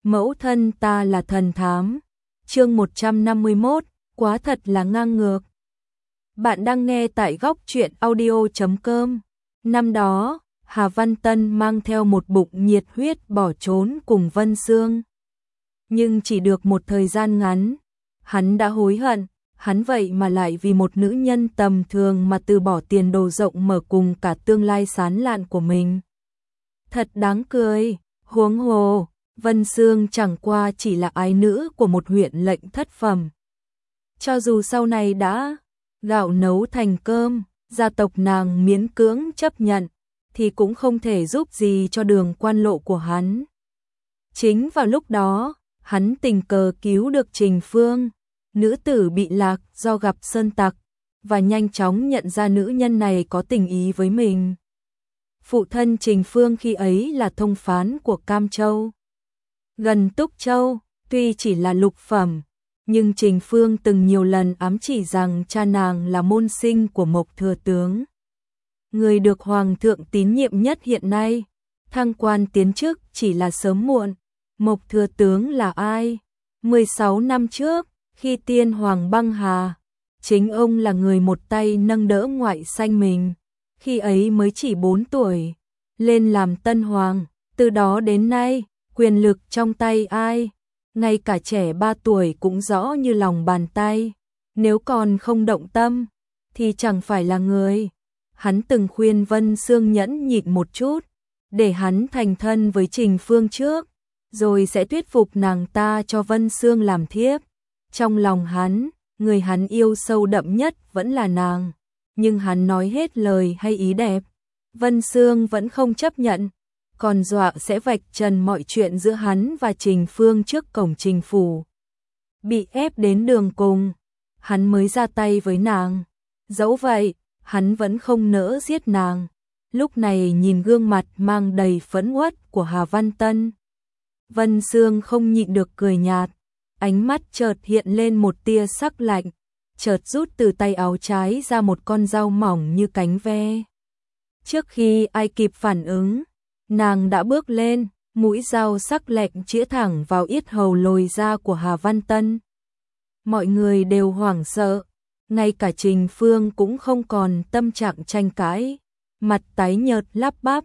Mẫu thân ta là thần thám. Chương 151, quá thật là ngang ngược. Bạn đang nghe tại góc truyện audio.com. Năm đó, Hà Văn Tân mang theo một bụng nhiệt huyết bỏ trốn cùng Vân Sương. Nhưng chỉ được một thời gian ngắn, hắn đã hối hận, hắn vậy mà lại vì một nữ nhân tầm thường mà từ bỏ tiền đồ rộng mở cùng cả tương lai sáng lạn của mình. Thật đáng cười, huống hồ, Vân Sương chẳng qua chỉ là ái nữ của một huyện lệnh thất phẩm. Cho dù sau này đã gạo nấu thành cơm, gia tộc nàng miễn cưỡng chấp nhận, thì cũng không thể giúp gì cho đường quan lộ của hắn. Chính vào lúc đó, hắn tình cờ cứu được Trình Phương, nữ tử bị lạc do gặp sơn tặc, và nhanh chóng nhận ra nữ nhân này có tình ý với mình. Phụ thân Trình Phương khi ấy là thông phán của Cam Châu. Gần Túc Châu, tuy chỉ là lục phẩm, nhưng Trình Phương từng nhiều lần ám chỉ rằng cha nàng là môn sinh của Mộc Thừa Tướng. Người được Hoàng thượng tín nhiệm nhất hiện nay, thăng quan tiến chức chỉ là sớm muộn. Mộc Thừa Tướng là ai? 16 năm trước, khi tiên hoàng băng hà, chính ông là người một tay nâng đỡ ngoại sanh mình. Khi ấy mới chỉ 4 tuổi, lên làm tân hoàng, từ đó đến nay, quyền lực trong tay ai, ngay cả trẻ 3 tuổi cũng rõ như lòng bàn tay. Nếu còn không động tâm, thì chẳng phải là người. Hắn từng khuyên Vân Sương nhẫn nhịn một chút, để hắn thành thân với Trình Phương trước, rồi sẽ thuyết phục nàng ta cho Vân Sương làm thiếp. Trong lòng hắn, người hắn yêu sâu đậm nhất vẫn là nàng, nhưng hắn nói hết lời hay ý đẹp, Vân Sương vẫn không chấp nhận, còn dọa sẽ vạch trần mọi chuyện giữa hắn và Trình Phương trước cổng Trình phủ. Bị ép đến đường cùng, hắn mới ra tay với nàng. Dẫu vậy, hắn vẫn không nỡ giết nàng. Lúc này nhìn gương mặt mang đầy phẫn uất của Hà Văn Tân, Vân Sương không nhịn được cười nhạt, ánh mắt chợt hiện lên một tia sắc lạnh, chợt rút từ tay áo trái ra một con dao mỏng như cánh ve. Trước khi ai kịp phản ứng, nàng đã bước lên, mũi dao sắc lạnh chĩa thẳng vào yết hầu lồi ra của Hà Văn Tân. Mọi người đều hoảng sợ, ngay cả Trình Phương cũng không còn tâm trạng tranh cãi, mặt tái nhợt lắp bắp,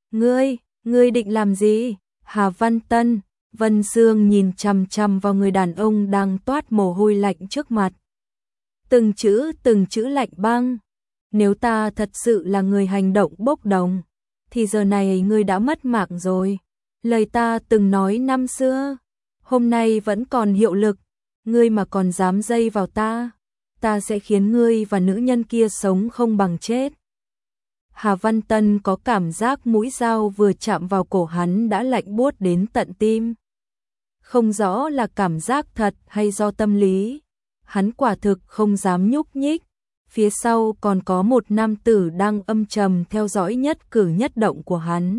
ngươi định làm gì? Hà Văn Tân, Vân Sương nhìn chằm chằm vào người đàn ông đang toát mồ hôi lạnh trước mặt. Từng chữ lạnh băng, nếu ta thật sự là người hành động bốc đồng, thì giờ này ngươi đã mất mạng rồi. Lời ta từng nói năm xưa, hôm nay vẫn còn hiệu lực, ngươi mà còn dám dây vào ta sẽ khiến ngươi và nữ nhân kia sống không bằng chết. Hà Văn Tân có cảm giác mũi dao vừa chạm vào cổ hắn đã lạnh buốt đến tận tim. Không rõ là cảm giác thật hay do tâm lý, hắn quả thực không dám nhúc nhích. Phía sau còn có một nam tử đang âm trầm theo dõi nhất cử nhất động của hắn.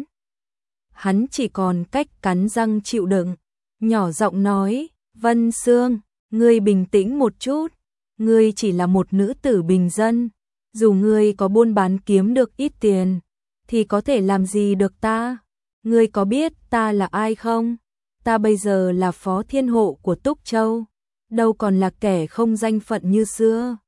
Hắn chỉ còn cách cắn răng chịu đựng, nhỏ giọng nói, Vân Sương, ngươi bình tĩnh một chút, ngươi chỉ là một nữ tử bình dân, dù ngươi có buôn bán kiếm được ít tiền, thì có thể làm gì được ta? Ngươi có biết ta là ai không? Ta bây giờ là phó thiên hộ của Túc Châu, đâu còn là kẻ không danh phận như xưa.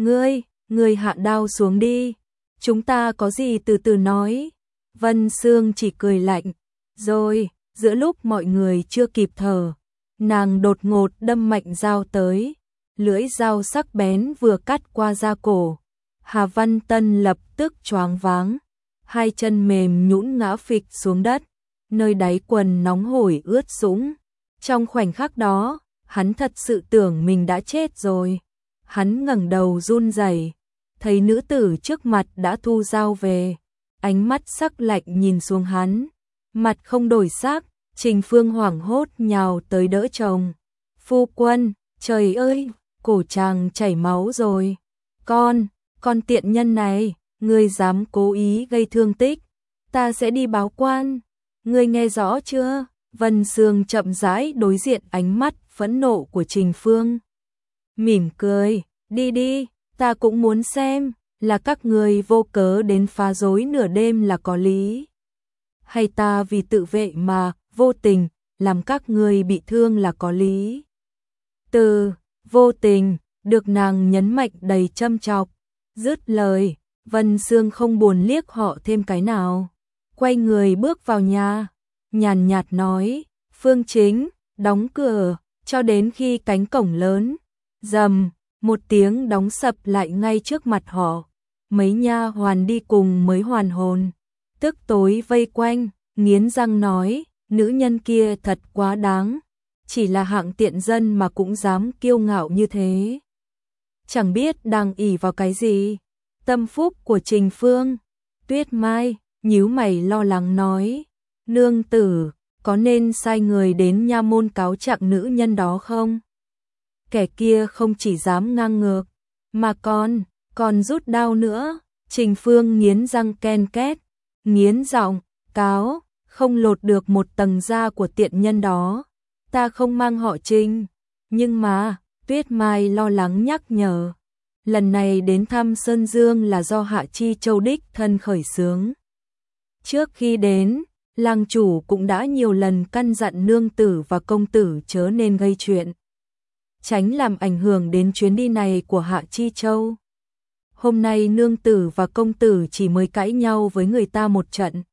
Ngươi hạ đao xuống đi, chúng ta có gì từ từ nói. Vân Sương chỉ cười lạnh, rồi, giữa lúc mọi người chưa kịp thở, nàng đột ngột đâm mạnh dao tới, lưỡi dao sắc bén vừa cắt qua da cổ. Hà Văn Tân lập tức choáng váng, hai chân mềm nhũn ngã phịch xuống đất, nơi đáy quần nóng hổi ướt sũng. Trong khoảnh khắc đó, hắn thật sự tưởng mình đã chết rồi. Hắn ngẩng đầu run rẩy, thấy nữ tử trước mặt đã thu dao về, ánh mắt sắc lạnh nhìn xuống hắn, mặt không đổi sắc. Trình Phương hoảng hốt nhào tới đỡ chồng. Phu quân, trời ơi, cổ chàng chảy máu rồi. Con tiện nhân này, ngươi dám cố ý gây thương tích, ta sẽ đi báo quan. Ngươi nghe rõ chưa? Vân Sương chậm rãi đối diện ánh mắt phẫn nộ của Trình Phương. Mỉm cười, đi, ta cũng muốn xem, là các ngươi vô cớ đến phá rối nửa đêm là có lý, hay ta vì tự vệ mà vô tình làm các ngươi bị thương là có lý. Từ, vô tình, được nàng nhấn mạnh đầy châm chọc. Dứt lời, Vân Sương không buồn liếc họ thêm cái nào. Quay người bước vào nhà, nhàn nhạt nói, Phương Chính, đóng cửa, cho đến khi cánh cổng lớn. Rầm, một tiếng đóng sập lại ngay trước mặt họ. Mấy nha hoàn đi cùng mới hoàn hồn. Tức tối vây quanh, nghiến răng nói, nữ nhân kia thật quá đáng. Chỉ là hạng tiện dân mà cũng dám kiêu ngạo như thế. Chẳng biết đang ỷ vào cái gì. Tâm phúc của Trình Phương. Tuyết Mai, nhíu mày lo lắng nói, nương tử, có nên sai người đến nha môn cáo trạng nữ nhân đó không? Kẻ kia không chỉ dám ngang ngược, mà còn rút đao nữa. Trình Phương nghiến răng ken két, nghiến giọng, cáo, không lột được một tầng da của tiện nhân đó. Ta không mang họ Trình, nhưng mà, Tuyết Mai lo lắng nhắc nhở. Lần này đến thăm Sơn Dương là do Hạ Chi Châu đích thân khởi xướng. Trước khi đến, làng chủ cũng đã nhiều lần căn dặn nương tử và công tử chớ nên gây chuyện, tránh làm ảnh hưởng đến chuyến đi này của Hạ Chi Châu. Hôm nay nương tử và công tử chỉ mới cãi nhau với người ta một trận.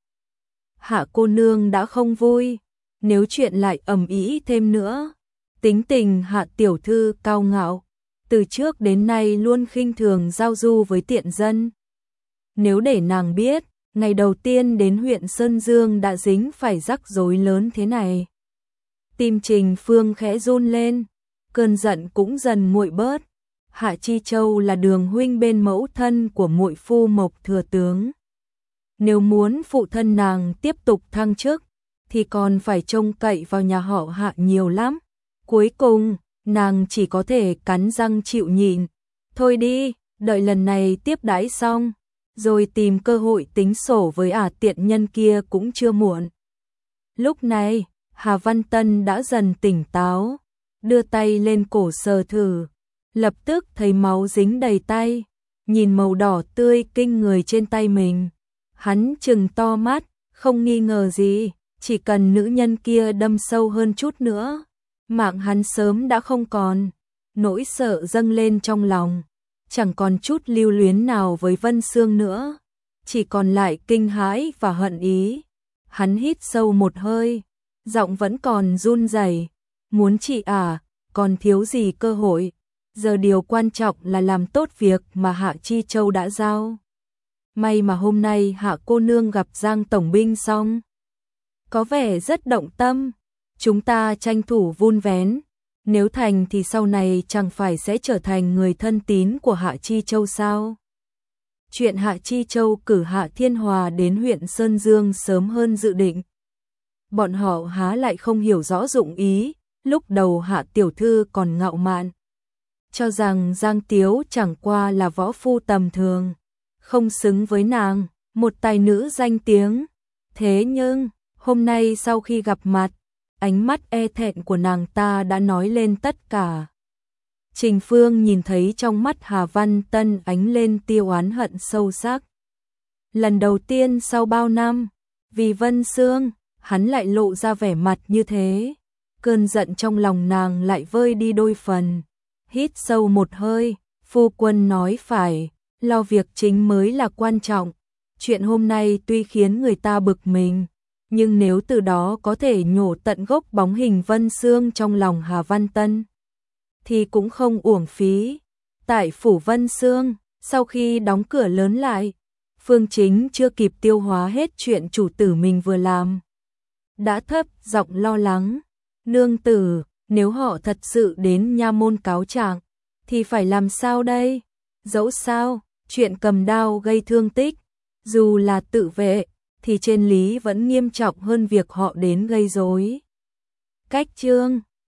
Hạ cô nương đã không vui, nếu chuyện lại ầm ĩ thêm nữa. Tính tình Hạ tiểu thư cao ngạo, từ trước đến nay luôn khinh thường giao du với tiện dân. Nếu để nàng biết, ngày đầu tiên đến huyện Sơn Dương đã dính phải rắc rối lớn thế này. Tim Trình Phương khẽ run lên, cơn giận cũng dần nguội bớt. Hạ Chi Châu là đường huynh bên mẫu thân của muội phu Mộc thừa tướng. Nếu muốn phụ thân nàng tiếp tục thăng chức, thì còn phải trông cậy vào nhà họ Hạ nhiều lắm. Cuối cùng, nàng chỉ có thể cắn răng chịu nhịn. Thôi đi, đợi lần này tiếp đãi xong, rồi tìm cơ hội tính sổ với tiện nhân kia cũng chưa muộn. Lúc này, Hà Văn Tân đã dần tỉnh táo, đưa tay lên cổ sờ thử, lập tức thấy máu dính đầy tay, nhìn màu đỏ tươi kinh người trên tay mình. Hắn trừng to mắt, không nghi ngờ gì, chỉ cần nữ nhân kia đâm sâu hơn chút nữa, mạng hắn sớm đã không còn. Nỗi sợ dâng lên trong lòng, chẳng còn chút lưu luyến nào với Vân Sương nữa, chỉ còn lại kinh hãi và hận ý. Hắn hít sâu một hơi, giọng vẫn còn run rẩy, muốn chị còn thiếu gì cơ hội, giờ điều quan trọng là làm tốt việc mà Hạ Chi Châu đã giao. May mà hôm nay Hạ cô nương gặp Giang tổng binh xong, có vẻ rất động tâm, chúng ta tranh thủ vun vén, nếu thành thì sau này chẳng phải sẽ trở thành người thân tín của Hạ Chi Châu sao? Chuyện Hạ Chi Châu cử Hạ Thiên Hòa đến huyện Sơn Dương sớm hơn dự định. Bọn họ há lại không hiểu rõ dụng ý, lúc đầu Hạ tiểu thư còn ngạo mạn, cho rằng Giang Tiếu chẳng qua là võ phu tầm thường, không xứng với nàng, một tài nữ danh tiếng. Thế nhưng, hôm nay sau khi gặp mặt, ánh mắt e thẹn của nàng ta đã nói lên tất cả. Trình Phương nhìn thấy trong mắt Hà Văn Tân ánh lên tia oán hận sâu sắc. Lần đầu tiên sau bao năm, vì Vân Sương, hắn lại lộ ra vẻ mặt như thế. Cơn giận trong lòng nàng lại vơi đi đôi phần. Hít sâu một hơi, phu quân nói phải, lo việc chính mới là quan trọng. Chuyện hôm nay tuy khiến người ta bực mình, nhưng nếu từ đó có thể nhổ tận gốc bóng hình Vân Sương trong lòng Hà Văn Tân, thì cũng không uổng phí. Tại phủ Vân Sương, sau khi đóng cửa lớn lại, Phương Chính chưa kịp tiêu hóa hết chuyện chủ tử mình vừa làm, đã thấp giọng lo lắng, nương tử, nếu họ thật sự đến nha môn cáo trạng, thì phải làm sao đây? Dẫu sao, chuyện cầm đao gây thương tích, dù là tự vệ, thì trên lý vẫn nghiêm trọng hơn việc họ đến gây rối. Cách chương